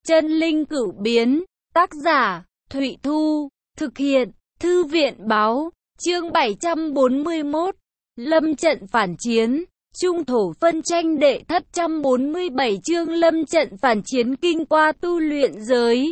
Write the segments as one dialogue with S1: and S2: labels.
S1: Chân linh cửu biến, tác giả, Thụy Thu, thực hiện, Thư viện báo, chương 741, lâm trận phản chiến, trung thổ phân tranh đệ thất 147 chương lâm trận phản chiến kinh qua tu luyện giới.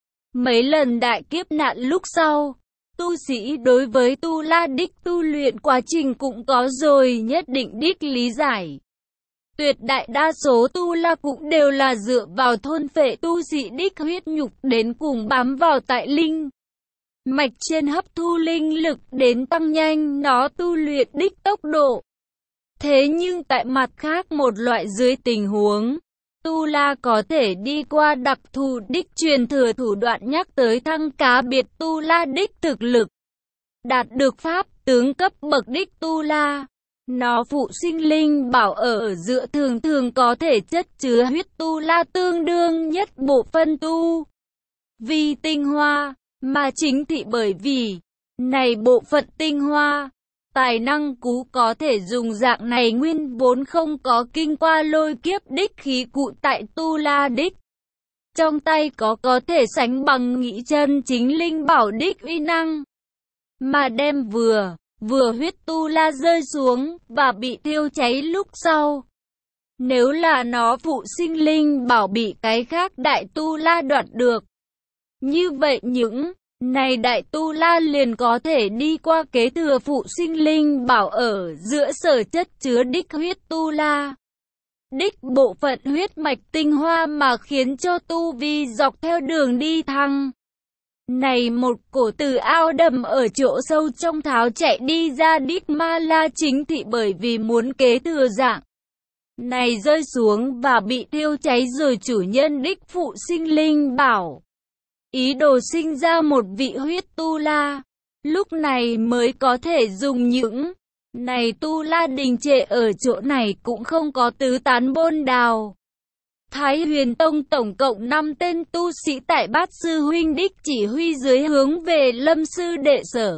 S1: Mấy lần đại kiếp nạn lúc sau, tu sĩ đối với tu la đích tu luyện quá trình cũng có rồi nhất định đích lý giải. Tuyệt đại đa số tu la cũng đều là dựa vào thôn phệ tu sĩ đích huyết nhục đến cùng bám vào tại linh mạch trên hấp thu linh lực đến tăng nhanh nó tu luyện đích tốc độ. Thế nhưng tại mặt khác một loại dưới tình huống, tu la có thể đi qua đặc thù đích truyền thừa thủ đoạn nhắc tới thăng cá biệt tu la đích thực lực. Đạt được pháp tướng cấp bậc đích tu la, nó phụ sinh linh bảo ở giữa thường thường có thể chất chứa huyết tu la tương đương nhất bộ phân tu vi tinh hoa, mà chính thị bởi vì này bộ phận tinh hoa, tài năng cú có thể dùng dạng này nguyên vốn không có kinh qua lôi kiếp đích khí cụ tại tu la đích. Trong tay có thể sánh bằng nghĩ chân chính linh bảo đích uy năng, mà đem vừa huyết tu la rơi xuống và bị thiêu cháy lúc sau. Nếu là nó phụ sinh linh bảo bị cái khác đại tu la đoạt được, như vậy những này đại tu la liền có thể đi qua kế thừa phụ sinh linh bảo ở giữa sở chất chứa đích huyết tu la đích bộ phận huyết mạch tinh hoa mà khiến cho tu vi dọc theo đường đi thăng. Này một cổ từ ao đầm ở chỗ sâu trong tháo chạy đi ra đích ma la chính thị bởi vì muốn kế thừa dạng này rơi xuống và bị thiêu cháy rồi chủ nhân đích phụ sinh linh bảo ý đồ sinh ra một vị huyết tu la, lúc này mới có thể dùng những này tu la đình trệ ở chỗ này cũng không có tứ tán bôn đào. Thái Huyền Tông tổng cộng 5 tên tu sĩ tại Bát Sư Huynh đích chỉ huy dưới hướng về Lâm Sư Đệ sở.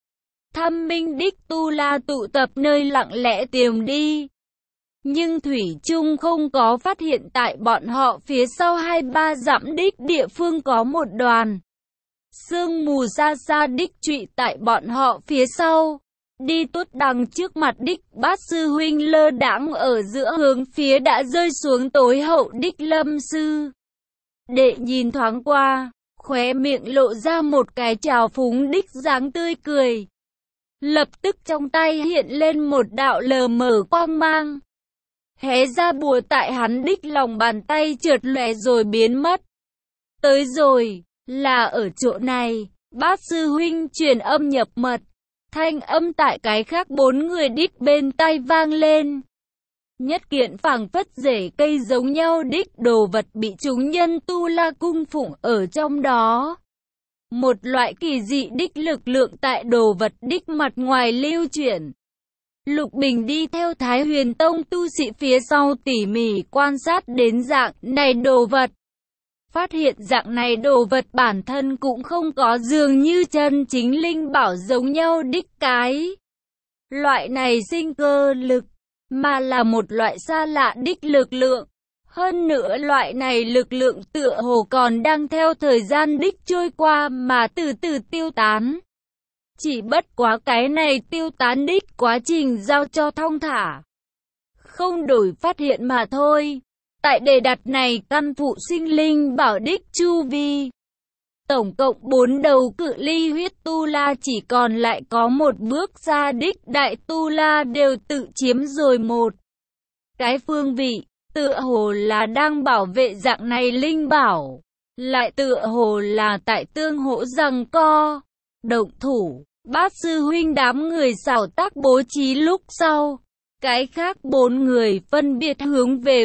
S1: Thăm minh đích tu la tụ tập nơi lặng lẽ tiềm đi. Nhưng Thủy Trung không có phát hiện tại bọn họ phía sau 2-3 dặm đích địa phương có một đoàn sương mù xa xa đích trụy tại bọn họ phía sau. Đi tuốt đằng trước mặt đích Bát Sư Huynh lơ đãng ở giữa hướng phía đã rơi xuống tối hậu đích Lâm Sư Đệ nhìn thoáng qua, khóe miệng lộ ra một cái trào phúng đích dáng tươi cười. Lập tức trong tay hiện lên một đạo lờ mờ quang mang. Hé ra bùa tại hắn đích lòng bàn tay chợt lóe rồi biến mất. Tới rồi, là ở chỗ này. Bát Sư Huynh truyền âm nhập mật. Thanh âm tại cái khác 4 người đích bên tai vang lên. Nhất kiện phảng phất rễ cây giống nhau đích đồ vật bị chúng nhân tu la cung phụng ở trong đó. Một loại kỳ dị đích lực lượng tại đồ vật đích mặt ngoài lưu chuyển. Lục Bình đi theo Thái Huyền Tông tu sĩ phía sau tỉ mỉ quan sát đến dạng này đồ vật. Phát hiện dạng này đồ vật bản thân cũng không có dường như chân chính linh bảo giống nhau đích cái loại này sinh cơ lực, mà là một loại xa lạ đích lực lượng. Hơn nữa loại này lực lượng tựa hồ còn đang theo thời gian đích trôi qua mà từ từ tiêu tán. Chỉ bất quá cái này tiêu tán đích quá trình giao cho thong thả, không đổi phát hiện mà thôi. Tại đề đặt này căn phụ sinh linh bảo đích chu vi, tổng cộng 4 đầu cự ly huyết tu la chỉ còn lại có một bước ra đích đại tu la đều tự chiếm rồi một cái phương vị, tựa hồ là đang bảo vệ dạng này linh bảo, lại tựa hồ là tại tương hỗ giằng co, động thủ. Bát Sư Huynh đám người xảo tác bố trí lúc sau, cái khác 4 người phân biệt hướng về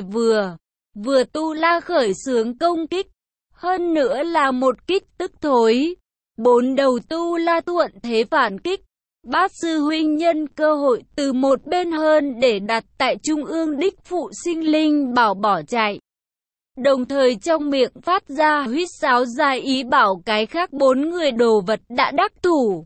S1: vừa tu la khởi xướng công kích, hơn nữa là một kích tức thối. 4 đầu tu la thuận thế phản kích. Bát Sư Huynh nhân cơ hội từ một bên hơn để đặt tại trung ương đích phụ sinh linh bảo bỏ chạy. Đồng thời trong miệng phát ra huýt sáo dài ý bảo cái khác 4 người đồ vật đã đắc thủ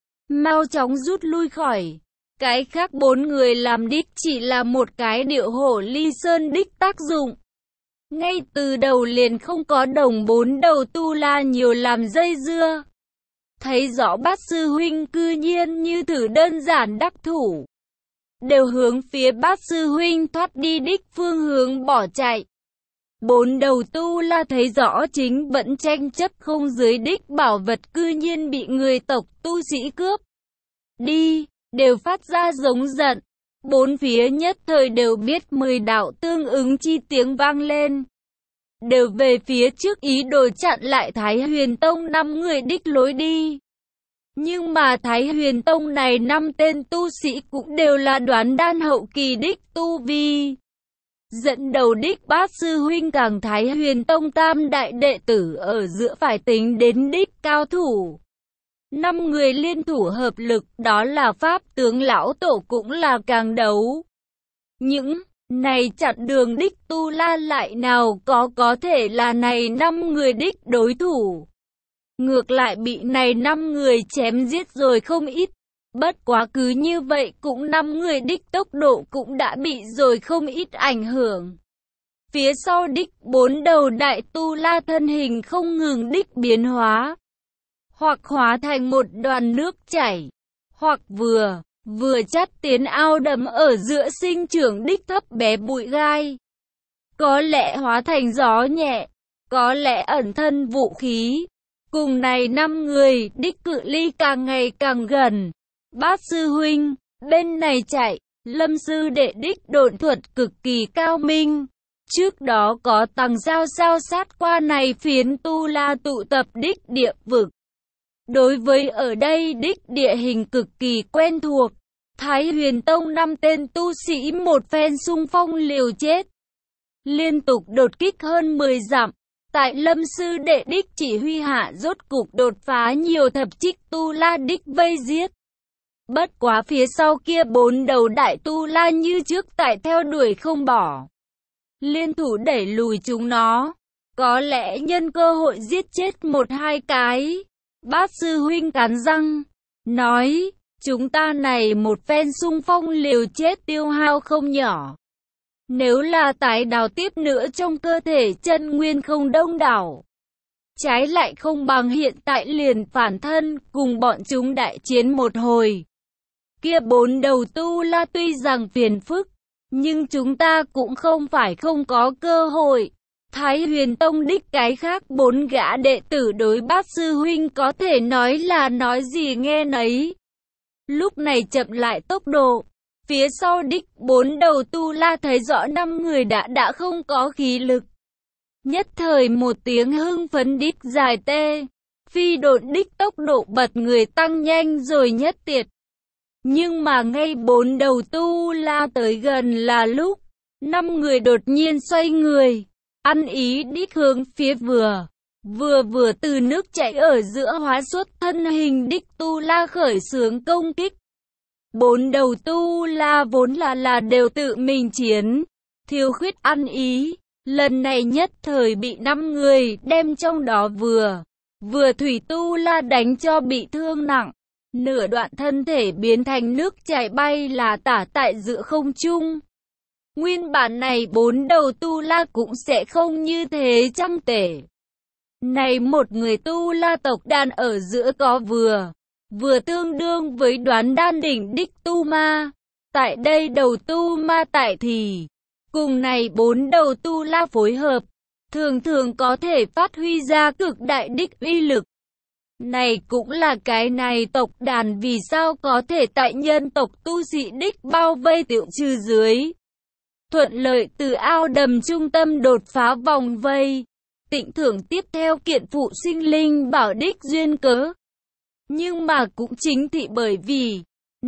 S1: mau chóng rút lui khỏi. Cái khác 4 người làm đích chỉ là một cái điệu hổ ly sơn đích tác dụng. Ngay từ đầu liền không có đồng bốn đầu tu la nhiều làm dây dưa. Thấy rõ Bát sư huynh cư nhiên như thử đơn giản đắc thủ, đều hướng phía Bát sư huynh thoát đi đích phương hướng bỏ chạy. Bốn đầu tu la thấy rõ chính vẫn tranh chấp không dưới đích bảo vật cư nhiên bị người tộc tu sĩ cướp đi, đều phát ra giống giận. Bốn phía nhất thời đều biết 10 đạo tương ứng chi tiếng vang lên, đều về phía trước ý đồ chặn lại Thái Huyền Tông 5 người đích lối đi. Nhưng mà Thái Huyền Tông này 5 tên tu sĩ cũng đều là đoán đan hậu kỳ đích tu vi. Dẫn đầu đích Bát sư huynh càng Thái Huyền Tông tam đại đệ tử ở giữa phải tính đến đích cao thủ. 5 người liên thủ hợp lực, đó là Pháp tướng lão tổ cũng là càng đấu. Những này chặn đường đích tu la lại nào có thể là này 5 người đích đối thủ. Ngược lại bị này 5 người chém giết rồi không ít. Bất quá cứ như vậy cũng 5 người đích tốc độ cũng đã bị rồi không ít ảnh hưởng. Phía sau đích 4 đầu đại tu la thân hình không ngừng đích biến hóa, hoặc hóa thành một đoàn nước chảy, hoặc vừa chắt tiến ao đầm ở giữa sinh trưởng đích thấp bé bụi gai. Có lẽ hóa thành gió nhẹ, có lẽ ẩn thân vũ khí. Cùng này 5 người đích cự ly càng ngày càng gần. Bát sư huynh, bên này chạy, Lâm sư đệ đích độn thuật cực kỳ cao minh. Trước đó có tầng sao sát qua này phiến tu la tụ tập đích địa vực. Đối với ở đây đích địa hình cực kỳ quen thuộc, Thái Huyền Tông 5 tên tu sĩ một phen xung phong liều chết, liên tục đột kích hơn 10 dặm. Tại Lâm sư đệ đích chỉ huy hạ rốt cục đột phá nhiều thập trích tu la đích vây giết. Bất quá phía sau kia 4 đầu đại tu la như trước tại theo đuổi không bỏ, liên thủ đẩy lùi chúng nó. Có lẽ nhân cơ hội giết chết 1-2 cái. Bát sư huynh cắn răng, nói, chúng ta này một phen xung phong liều chết tiêu hao không nhỏ. Nếu là tái đào tiếp nữa trong cơ thể chân nguyên không đông đảo, trái lại không bằng hiện tại liền phản thân cùng bọn chúng đại chiến một hồi. Kia 4 đầu tu la tuy rằng phiền phức, nhưng chúng ta cũng không phải không có cơ hội. Thái Huyền Tông đích cái khác 4 gã đệ tử đối Bát sư huynh có thể nói là nói gì nghe nấy. Lúc này chậm lại tốc độ. Phía sau đích 4 đầu tu la thấy rõ 5 người đã không có khí lực. Nhất thời một tiếng hưng phấn đích dài tê, phi độn đích tốc độ bật người tăng nhanh rồi nhất tiệt. Nhưng mà ngay 4 đầu tu la tới gần là lúc, 5 người đột nhiên xoay người, ăn ý đích hướng phía vừa từ nước chảy ở giữa hóa xuất thân hình đích tu la khởi xướng công kích. 4 đầu tu la vốn là đều tự mình chiến, thiếu khuyết ăn ý, lần này nhất thời bị 5 người đem trong đó vừa thủy tu la đánh cho bị thương nặng, nửa đoạn thân thể biến thành nước chảy bay là tả tại giữa không trung. Nguyên bản này 4 đầu tu la cũng sẽ không như thế chăng tể. Này một người tu la tộc đàn ở giữa có vừa tương đương với đoán đan đỉnh đích tu ma. Tại đây đầu tu ma tại thì, cùng này 4 đầu tu la phối hợp, thường có thể phát huy ra cực đại đích uy lực. Này cũng là cái này tộc đàn vì sao có thể tại nhân tộc tu sĩ đích bao vây tiểu trừ dưới. Thuận lợi từ ao đầm trung tâm đột phá vòng vây, tịnh thưởng tiếp theo kiện phụ sinh linh bảo đích duyên cớ. Nhưng mà cũng chính thị bởi vì,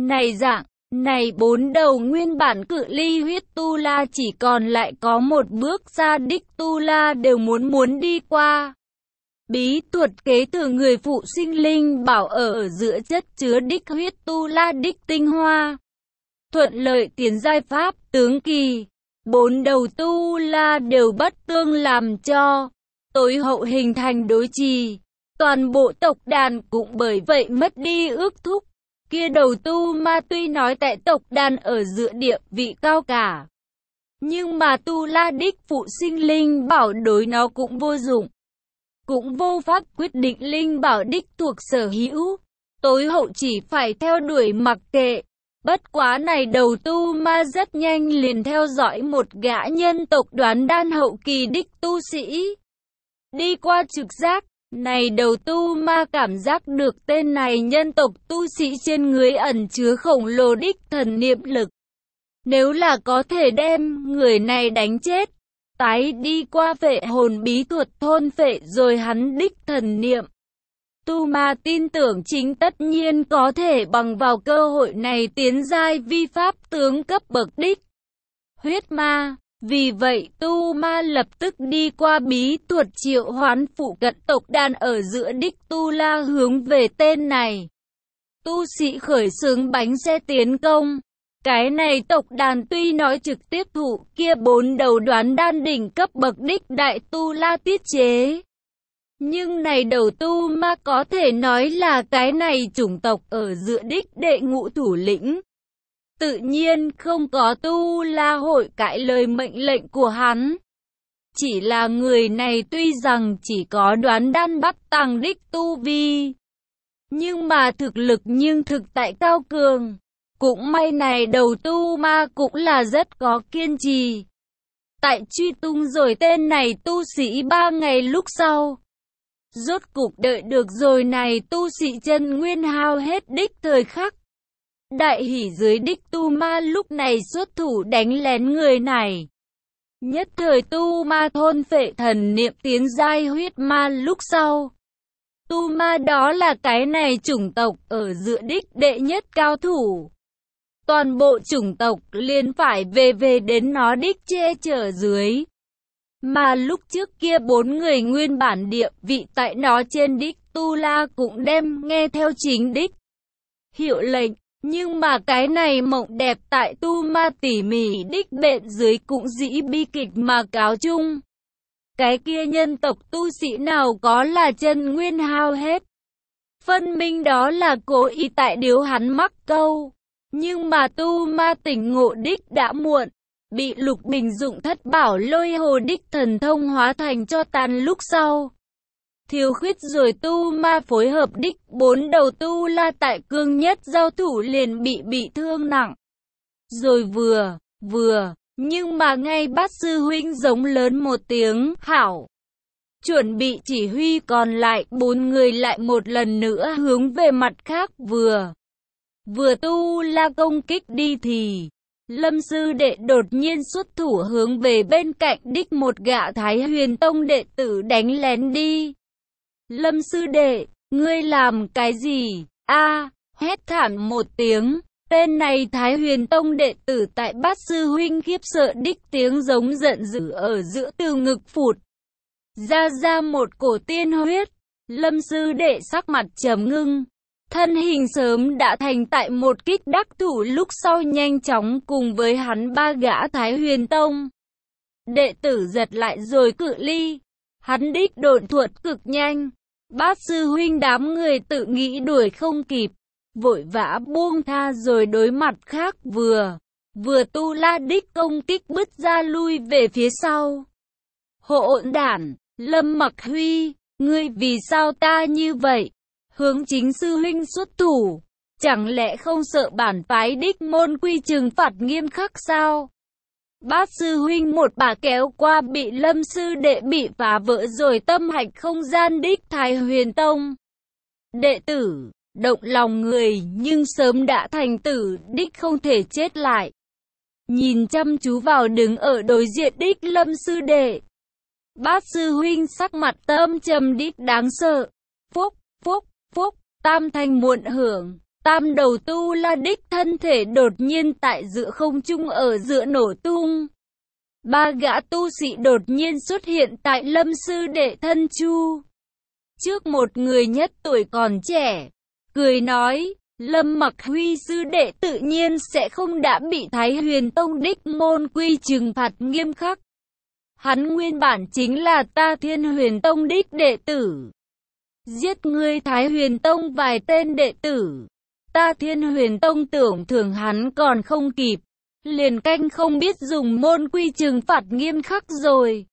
S1: này 4 đầu nguyên bản cự ly huyết tu la chỉ còn lại có một bước xa đích tu la đều muốn đi qua. Bí thuật kế thừa người phụ sinh linh bảo ở giữa chất chứa đích huyết tu la đích tinh hoa. Thuận lợi tiến giai pháp tướng kỳ, 4 đầu tu la đều bất tương làm cho tối hậu hình thành đối trì. Toàn bộ tộc đàn cũng bởi vậy mất đi ước thúc. Kia đầu tu ma tuy nói tại tộc đàn ở giữa địa vị cao cả, Nhưng mà Tu La đích phụ sinh linh bảo đối nó cũng vô dụng. Cũng vô pháp quyết định linh bảo đích thuộc sở hữu. Tối hậu chỉ phải theo đuổi mặc kệ. Bất quá này đầu tu ma rất nhanh liền theo dõi một gã nhân tộc đoán đan hậu kỳ đích tu sĩ. Đi qua trực giác, này đầu tu ma cảm giác được tên này nhân tộc tu sĩ trên người ẩn chứa khổng lồ đích thần niệm lực. Nếu là có thể đem người này đánh chết, tái đi qua phệ hồn bí thuật thôn phệ rồi hắn đích thần niệm. Tu ma tin tưởng chính tất nhiên có thể bằng vào cơ hội này tiến giai vi pháp tướng cấp bậc đích huyết ma. Vì vậy tu ma lập tức đi qua bí thuật triệu hoán phụ cận tộc đàn ở giữa đích Tu La hướng về tên này. Tu sĩ khởi xướng bánh xe tiến công. Cái này tộc đàn tuy nói trực tiếp thụ kia 4 đầu đoán đan đỉnh cấp bậc đích đại Tu La tiết chế. Nhưng này đầu tu ma có thể nói là cái này chủng tộc ở giữa đích đệ ngũ thủ lĩnh. Tự nhiên không có Tu La hội cãi lời mệnh lệnh của hắn. Chỉ là người này tuy rằng chỉ có đoán đan bắt tàng đích tu vi, nhưng mà thực lực nhưng thực tại cao cường. Cũng may này đầu tu ma cũng là rất có kiên trì. Tại truy tung rồi tên này tu sĩ 3 ngày lúc sau. Rốt cục đợi được rồi này tu sĩ chân nguyên hao hết đích thời khắc. Đại hỉ dưới đích tu ma lúc này xuất thủ đánh lén người này. Nhất thời tu ma thôn phệ thần niệm tiến giai huyết ma lúc sau. Tu ma đó là cái này chủng tộc ở giữa đích đệ nhất cao thủ. Toàn bộ chủng tộc liền phải về đến nó đích che chở dưới. Mà lúc trước kia 4 người nguyên bản địa vị tại nó trên đích Tu La cũng đem nghe theo chính đích hiệu lệnh. Nhưng mà cái này mộng đẹp tại tu ma tỉ mỉ đích bện dưới cũng dĩ bi kịch mà cáo chung. Cái kia nhân tộc tu sĩ nào có là chân nguyên hao hết. Phân minh đó là cố ý tại điếu hắn mắc câu. Nhưng mà tu ma tỉnh ngộ đích đã muộn. Bị Lục Bình dụng thất bảo lôi hồ đích thần thông hóa thành cho tàn lúc sau. Thiếu khuyết rồi tu ma phối hợp đích 4 đầu Tu La tại cương nhất giao thủ liền bị thương nặng. Rồi nhưng mà ngay bát sư huynh giống lớn một tiếng, hảo. Chuẩn bị chỉ huy còn lại 4 người lại một lần nữa hướng về mặt khác vừa Tu La công kích đi thì Lâm sư đệ đột nhiên xuất thủ hướng về bên cạnh đích một gã Thái Huyền Tông đệ tử đánh lén đi. Lâm sư đệ, ngươi làm cái gì? Hét thảm một tiếng. Tên này Thái Huyền Tông đệ tử tại bát sư huynh khiếp sợ đích tiếng giống giận dữ ở giữa từ ngực phụt ra một cổ tiên huyết. Lâm sư đệ sắc mặt trầm ngưng. Thân hình sớm đã thành tại một kích đắc thủ lúc sau nhanh chóng cùng với hắn 3 gã Thái Huyền Tông đệ tử giật lại rồi cự ly. Hắn đích độn thuật cực nhanh. Bát sư huynh đám người tự nghĩ đuổi không kịp, vội vã buông tha rồi đối mặt khác vừa Tu La đích công kích bứt ra lui về phía sau. Hỗn đản, Lâm Mặc Huy, ngươi vì sao ta như vậy? Hướng chính sư huynh xuất thủ, chẳng lẽ không sợ bản phái đích môn quy trừng phạt nghiêm khắc sao? Bát sư huynh một bà kéo qua bị Lâm sư đệ bị phá vỡ rồi tâm hạch không gian đích Thái Huyền Tông đệ tử, động lòng người nhưng sớm đã thành tử đích không thể chết lại. Nhìn chăm chú vào đứng ở đối diện đích Lâm sư đệ. Bát sư huynh sắc mặt tâm trầm đích đáng sợ. Phúc, tam thanh muộn hưởng. Tam đầu Tu La đích thân thể đột nhiên tại giữa không trung ở giữa nổ tung. 3 gã tu sĩ đột nhiên xuất hiện tại Lâm sư đệ thân chu. Trước một người nhất tuổi còn trẻ, cười nói, Lâm Mặc Huy sư đệ tự nhiên sẽ không đã bị Thái Huyền Tông đích môn quy trừng phạt nghiêm khắc. Hắn nguyên bản chính là ta Thiên Huyền Tông đích đệ tử. Giết ngươi Thái Huyền Tông vài tên đệ tử. Ta Thiên Huyền Tông tưởng thưởng hắn còn không kịp. liền canh không biết dùng môn quy trừng phạt nghiêm khắc rồi.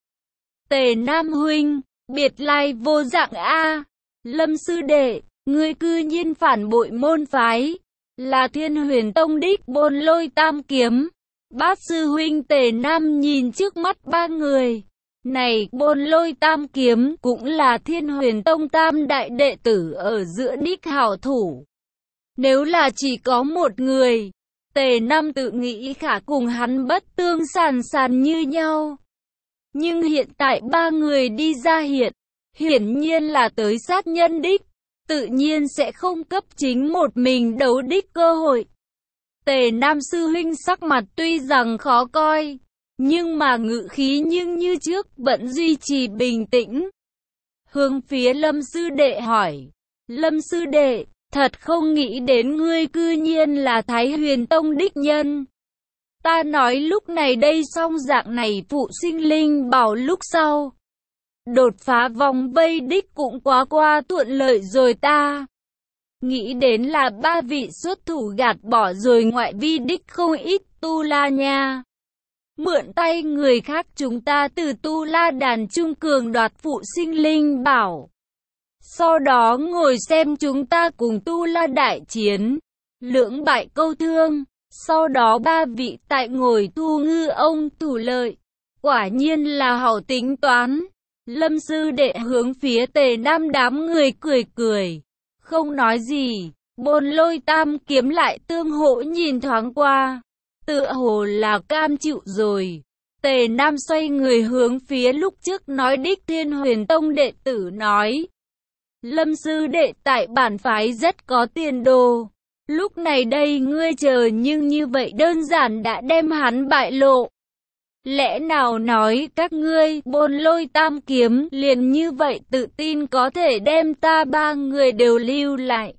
S1: Tề Nam huynh, biệt lai vô dạng a. Lâm sư đệ, ngươi cư nhiên phản bội môn phái, là Thiên Huyền Tông đích Bôn Lôi Tam Kiếm. Bát sư huynh Tề Nam nhìn trước mắt ba người. Này, Bôn Lôi Tam Kiếm cũng là Thiên Huyền Tông tam đại đệ tử ở giữa đích hảo thủ. Nếu là chỉ có một người, Tề Nam tự nghĩ khả cùng hắn bất tương sàn sàn như nhau. Nhưng hiện tại ba người đi ra hiển nhiên là tới sát nhân đích, tự nhiên sẽ không cấp chính một mình đấu đích cơ hội. Tề Nam sư huynh sắc mặt tuy rằng khó coi, nhưng mà ngự khí nhưng như trước vẫn duy trì bình tĩnh. Hướng phía Lâm sư đệ hỏi, Lâm sư đệ, thật không nghĩ đến ngươi cư nhiên là Thái Huyền Tông đích nhân. Ta nói lúc này đây xong dạng này phụ sinh linh bảo lúc sau. Đột phá vòng vây đích cũng quá qua thuận lợi rồi ta. Nghĩ đến là ba vị xuất thủ gạt bỏ rồi ngoại vi đích không ít tu la nha. Mượn tay người khác chúng ta từ tu la đàn trung cường đoạt phụ sinh linh bảo. Sau đó ngồi xem chúng ta cùng tu la đại chiến. Lưỡng bại câu thương. Sau đó ba vị tại ngồi thu ngư ông thủ lợi. Quả nhiên là hảo tính toán. Lâm sư đệ hướng phía Tề Nam đám người cười cười. Không nói gì. Bôn Lôi Tam Kiếm lại tương hỗ nhìn thoáng qua. Tựa hồ là cam chịu rồi. Tề Nam xoay người hướng phía lúc trước nói đích Thiên Huyền Tông đệ tử nói. Lâm sư đệ tại bản phái rất có tiền đồ. Lúc này đây ngươi chờ nhưng như vậy đơn giản đã đem hắn bại lộ. Lẽ nào nói các ngươi Bôn Lôi Tam Kiếm liền như vậy tự tin có thể đem ta ba người đều lưu lại.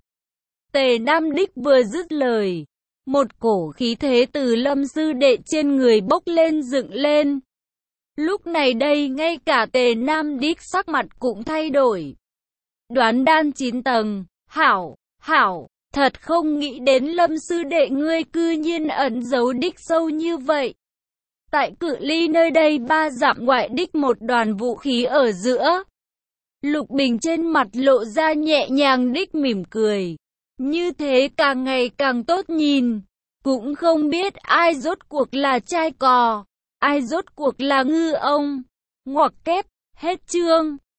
S1: Tề Nam đích vừa dứt lời. Một cổ khí thế từ Lâm sư đệ trên người bốc lên dựng lên. Lúc này đây ngay cả Tề Nam đích sắc mặt cũng thay đổi. Đoán đan 9 tầng, hảo, thật không nghĩ đến Lâm sư đệ ngươi cư nhiên ẩn giấu đích sâu như vậy. Tại cự ly nơi đây 3 dặm ngoại đích một đoàn vũ khí ở giữa. Lục Bình trên mặt lộ ra nhẹ nhàng đích mỉm cười. Như thế càng ngày càng tốt nhìn. Cũng không biết ai rốt cuộc là trai cò, ai rốt cuộc là ngư ông. Ngoặc kép, hết chương.